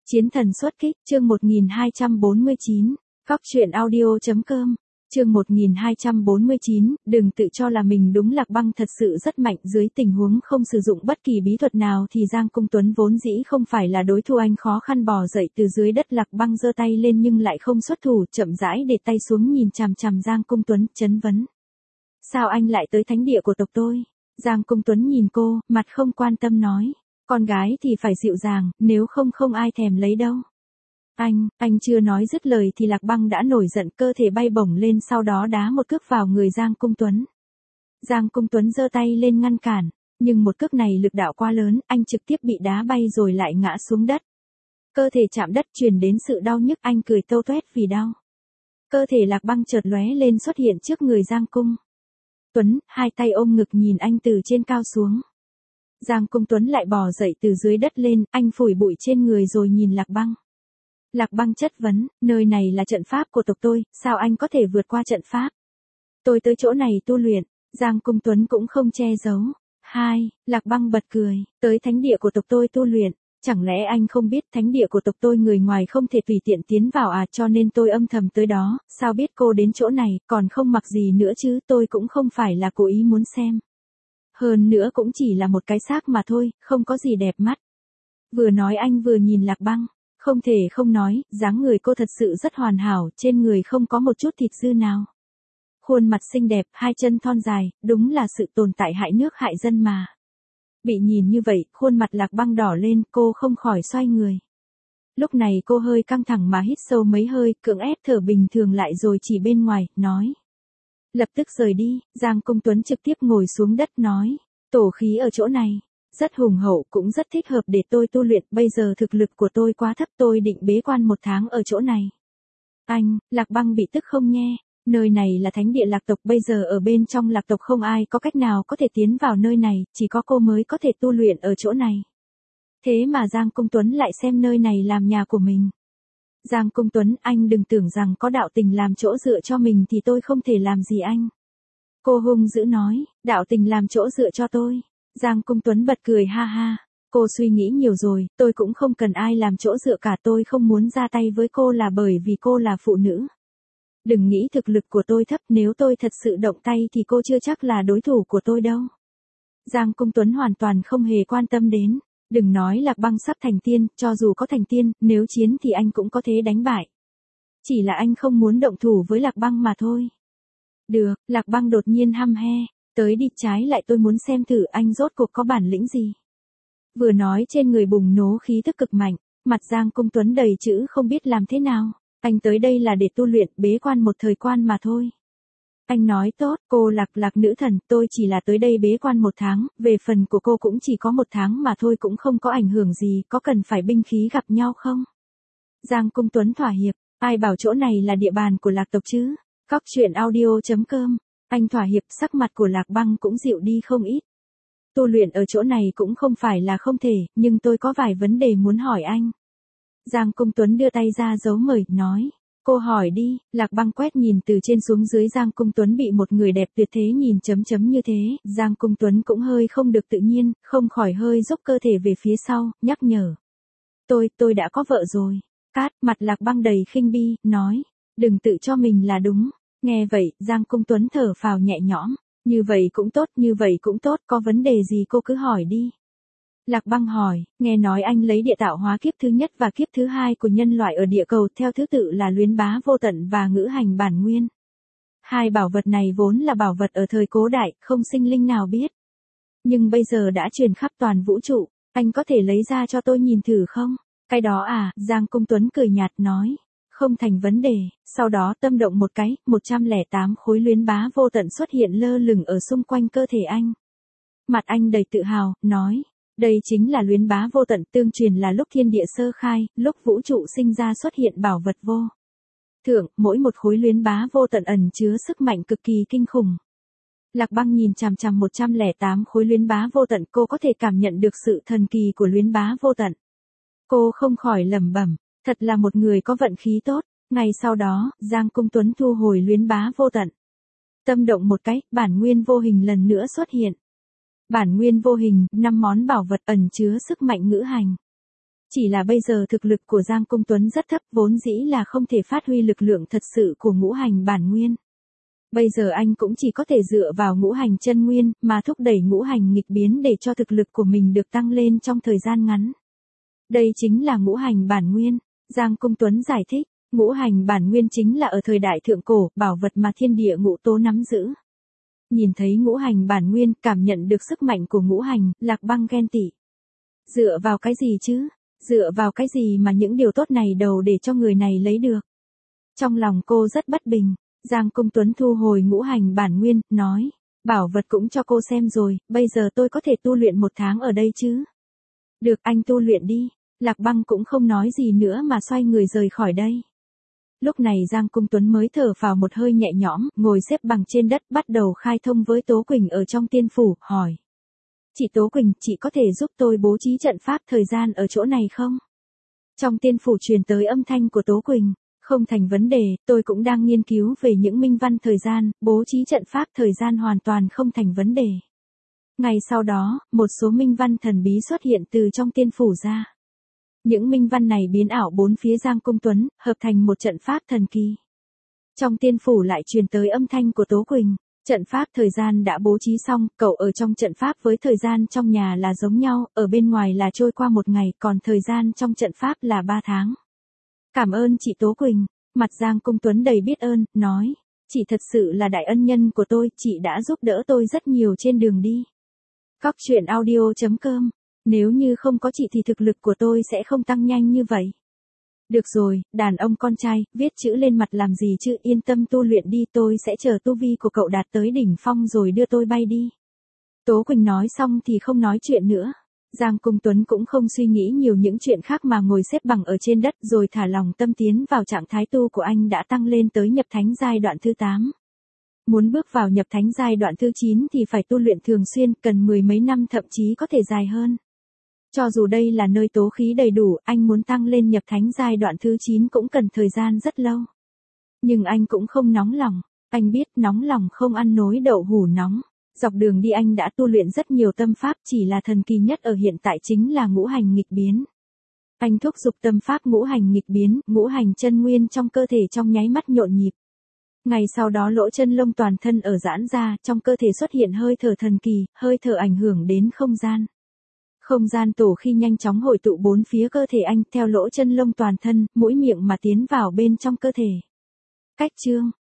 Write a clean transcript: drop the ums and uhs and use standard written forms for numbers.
Chiến thần xuất kích, chương 1249, Góc truyện audio.com, chương 1249, đừng tự cho là mình đúng. Lạc Băng thật sự rất mạnh, dưới tình huống không sử dụng bất kỳ bí thuật nào thì Giang Cung Tuấn vốn dĩ không phải là đối thủ. Anh khó khăn bò dậy từ dưới đất. Lạc Băng giơ tay lên nhưng lại không xuất thủ, chậm rãi để tay xuống nhìn chằm chằm Giang Cung Tuấn, chất vấn. Sao anh lại tới thánh địa của tộc tôi? Giang Cung Tuấn nhìn cô, mặt không quan tâm nói. Con gái thì phải dịu dàng, nếu không không ai thèm lấy đâu. Anh chưa nói dứt lời thì Lạc Băng đã nổi giận, cơ thể bay bổng lên, sau đó đá một cước vào người Giang Cung Tuấn. Giang Cung Tuấn giơ tay lên ngăn cản, nhưng một cước này lực đạo quá lớn, anh trực tiếp bị đá bay rồi lại ngã xuống đất. Cơ thể chạm đất truyền đến sự đau nhức, anh cười tâu toét vì đau. Cơ thể Lạc Băng chợt lóe lên xuất hiện trước người Giang Cung Tuấn, hai tay ôm ngực nhìn anh từ trên cao xuống. Giang Cung Tuấn lại bò dậy từ dưới đất lên, anh phủi bụi trên người rồi nhìn Lạc Băng. Lạc Băng chất vấn, nơi này là trận pháp của tộc tôi, sao anh có thể vượt qua trận pháp? Tôi tới chỗ này tu luyện. Giang Cung Tuấn cũng không che giấu. Lạc Băng bật cười, tới thánh địa của tộc tôi tu luyện. Chẳng lẽ anh không biết thánh địa của tộc tôi người ngoài không thể tùy tiện tiến vào à, cho nên tôi âm thầm tới đó. Sao biết cô đến chỗ này, còn không mặc gì nữa chứ, tôi cũng không phải là cố ý muốn xem. Hơn nữa cũng chỉ là một cái xác mà thôi, không có gì đẹp mắt. Vừa nói anh vừa nhìn Lạc Băng, không thể không nói, dáng người cô thật sự rất hoàn hảo, trên người không có một chút thịt dư nào. Khuôn mặt xinh đẹp, hai chân thon dài, đúng là sự tồn tại hại nước hại dân mà. Bị nhìn như vậy, khuôn mặt Lạc Băng đỏ lên, cô không khỏi xoay người. Lúc này cô hơi căng thẳng mà hít sâu mấy hơi, cưỡng ép thở bình thường lại rồi chỉ bên ngoài, nói. Lập tức rời đi. Giang Cung Tuấn trực tiếp ngồi xuống đất nói. Tổ khí ở chỗ này rất hùng hậu, cũng rất thích hợp để tôi tu luyện. Bây giờ thực lực của tôi quá thấp, tôi định bế quan 1 tháng ở chỗ này. Lạc Băng bị tức không nghe. Nơi này là thánh địa Lạc tộc, bây giờ ở bên trong Lạc tộc không ai có cách nào có thể tiến vào nơi này, chỉ có cô mới có thể tu luyện ở chỗ này. Thế mà Giang Cung Tuấn lại xem nơi này làm nhà của mình. Giang Cung Tuấn, anh đừng tưởng rằng có đạo tình làm chỗ dựa cho mình thì tôi không thể làm gì anh. Cô hung dữ nói, đạo tình làm chỗ dựa cho tôi. Giang Cung Tuấn bật cười ha ha. Cô suy nghĩ nhiều rồi, tôi cũng không cần ai làm chỗ dựa cả, tôi không muốn ra tay với cô là bởi vì cô là phụ nữ. Đừng nghĩ thực lực của tôi thấp, nếu tôi thật sự động tay thì cô chưa chắc là đối thủ của tôi đâu. Giang Cung Tuấn hoàn toàn không hề quan tâm đến. Đừng nói Lạc Băng sắp thành tiên, cho dù có thành tiên, nếu chiến thì anh cũng có thể đánh bại. Chỉ là anh không muốn động thủ với Lạc Băng mà thôi. Được, Lạc Băng đột nhiên hăm he, tới đi, trái lại tôi muốn xem thử anh rốt cuộc có bản lĩnh gì. Vừa nói trên người bùng nổ khí thức cực mạnh, mặt Giang Cung Tuấn đầy chữ không biết làm thế nào. Anh tới đây là để tu luyện, bế quan một thời quan mà thôi. Anh nói tốt, cô Lạc nữ thần, tôi chỉ là tới đây bế quan 1 tháng, về phần của cô cũng chỉ có 1 tháng mà thôi, cũng không có ảnh hưởng gì, có cần phải binh khí gặp nhau không? Giang Cung Tuấn thỏa hiệp, ai bảo chỗ này là địa bàn của Lạc tộc chứ? Góc truyện audio.com, anh thỏa hiệp, sắc mặt của Lạc Băng cũng dịu đi không ít. Tu luyện ở chỗ này cũng không phải là không thể, nhưng tôi có vài vấn đề muốn hỏi anh. Giang Cung Tuấn đưa tay ra dấu mời, nói. Cô hỏi đi. Lạc Băng quét nhìn từ trên xuống dưới Giang Cung Tuấn, bị một người đẹp tuyệt thế nhìn chấm chấm như thế, Giang Cung Tuấn cũng hơi không được tự nhiên, không khỏi hơi dốc cơ thể về phía sau, nhắc nhở. Tôi đã có vợ rồi. Mặt Lạc Băng đầy khinh bi, nói. Đừng tự cho mình là đúng. Nghe vậy, Giang Cung Tuấn thở phào nhẹ nhõm. Như vậy cũng tốt, có vấn đề gì cô cứ hỏi đi. Lạc Băng hỏi, nghe nói anh lấy địa tạo hóa kiếp thứ nhất và kiếp thứ 2 của nhân loại ở địa cầu theo thứ tự là luyến bá vô tận và ngữ hành bản nguyên. 2 bảo vật này vốn là bảo vật ở thời cổ đại, không sinh linh nào biết. Nhưng bây giờ đã truyền khắp toàn vũ trụ, anh có thể lấy ra cho tôi nhìn thử không? Cái đó à, Giang Cung Tuấn cười nhạt nói. Không thành vấn đề. Sau đó tâm động một cái, 108 khối luyến bá vô tận xuất hiện lơ lửng ở xung quanh cơ thể anh. Mặt anh đầy tự hào, nói. Đây chính là luyến bá vô tận, tương truyền là lúc thiên địa sơ khai, lúc vũ trụ sinh ra xuất hiện bảo vật vô thượng, mỗi một khối luyến bá vô tận ẩn chứa sức mạnh cực kỳ kinh khủng. Lạc Băng nhìn chằm chằm 108 khối luyến bá vô tận, cô có thể cảm nhận được sự thần kỳ của luyến bá vô tận. Cô không khỏi lẩm bẩm, thật là một người có vận khí tốt. Ngay sau đó, Giang Cung Tuấn thu hồi luyến bá vô tận. Tâm động một cái, bản nguyên vô hình lần nữa xuất hiện. Bản nguyên vô hình, 5 món bảo vật ẩn chứa sức mạnh ngữ hành. Chỉ là bây giờ thực lực của Giang Công Tuấn rất thấp, vốn dĩ là không thể phát huy lực lượng thật sự của ngũ hành bản nguyên. Bây giờ anh cũng chỉ có thể dựa vào ngũ hành chân nguyên, mà thúc đẩy ngũ hành nghịch biến để cho thực lực của mình được tăng lên trong thời gian ngắn. Đây chính là ngũ hành bản nguyên. Giang Công Tuấn giải thích, ngũ hành bản nguyên chính là ở thời đại thượng cổ, bảo vật mà thiên địa ngũ tố nắm giữ. Nhìn thấy ngũ hành bản nguyên, cảm nhận được sức mạnh của ngũ hành, Lạc Băng ghen tị. Dựa vào cái gì chứ? Dựa vào cái gì mà những điều tốt này đầu để cho người này lấy được? Trong lòng cô rất bất bình. Giang Công Tuấn thu hồi ngũ hành bản nguyên, nói, bảo vật cũng cho cô xem rồi, bây giờ tôi có thể tu luyện 1 tháng ở đây chứ? Được, anh tu luyện đi. Lạc Băng cũng không nói gì nữa mà xoay người rời khỏi đây. Lúc này Giang Công Tuấn mới thở phào một hơi nhẹ nhõm, ngồi xếp bằng trên đất bắt đầu khai thông với Tố Quỳnh ở trong tiên phủ, hỏi. Chị Tố Quỳnh, chị có thể giúp tôi bố trí trận pháp thời gian ở chỗ này không? Trong tiên phủ truyền tới âm thanh của Tố Quỳnh. Không thành vấn đề, tôi cũng đang nghiên cứu về những minh văn thời gian, bố trí trận pháp thời gian hoàn toàn không thành vấn đề. Ngày sau đó, một số minh văn thần bí xuất hiện từ trong tiên phủ ra. Những minh văn này biến ảo bốn phía Giang Công Tuấn, hợp thành một trận pháp thần kỳ. Trong tiên phủ lại truyền tới âm thanh của Tố Quỳnh. Trận pháp thời gian đã bố trí xong, cậu ở trong trận pháp với thời gian trong nhà là giống nhau, ở bên ngoài là trôi qua 1 ngày, còn thời gian trong trận pháp là 3 tháng. Cảm ơn chị Tố Quỳnh. Mặt Giang Công Tuấn đầy biết ơn, nói. Chị thật sự là đại ân nhân của tôi, chị đã giúp đỡ tôi rất nhiều trên đường đi. Cóc truyện audio.com. Nếu như không có chị thì thực lực của tôi sẽ không tăng nhanh như vậy. Được rồi, đàn ông con trai, viết chữ lên mặt làm gì chứ, yên tâm tu luyện đi, tôi sẽ chờ tu vi của cậu đạt tới đỉnh phong rồi đưa tôi bay đi. Tố Quỳnh nói xong thì không nói chuyện nữa. Giang Công Tuấn cũng không suy nghĩ nhiều những chuyện khác mà ngồi xếp bằng ở trên đất rồi thả lòng tâm tiến vào trạng thái tu của anh đã tăng lên tới nhập thánh giai đoạn thứ 8. Muốn bước vào nhập thánh giai đoạn thứ 9 thì phải tu luyện thường xuyên, cần 10 mấy năm thậm chí có thể dài hơn. Cho dù đây là nơi tố khí đầy đủ, anh muốn tăng lên nhập thánh giai đoạn thứ 9 cũng cần thời gian rất lâu. Nhưng anh cũng không nóng lòng, anh biết nóng lòng không ăn nối đậu hũ nóng. Dọc đường đi anh đã tu luyện rất nhiều tâm pháp, chỉ là thần kỳ nhất ở hiện tại chính là ngũ hành nghịch biến. Anh thúc giục tâm pháp ngũ hành nghịch biến, ngũ hành chân nguyên trong cơ thể trong nháy mắt nhộn nhịp. Ngày sau đó lỗ chân lông toàn thân ở giãn ra, trong cơ thể xuất hiện hơi thở thần kỳ, hơi thở ảnh hưởng đến không gian. Không gian tổ khi nhanh chóng hội tụ bốn phía cơ thể anh theo lỗ chân lông toàn thân, mũi miệng mà tiến vào bên trong cơ thể. Cách chương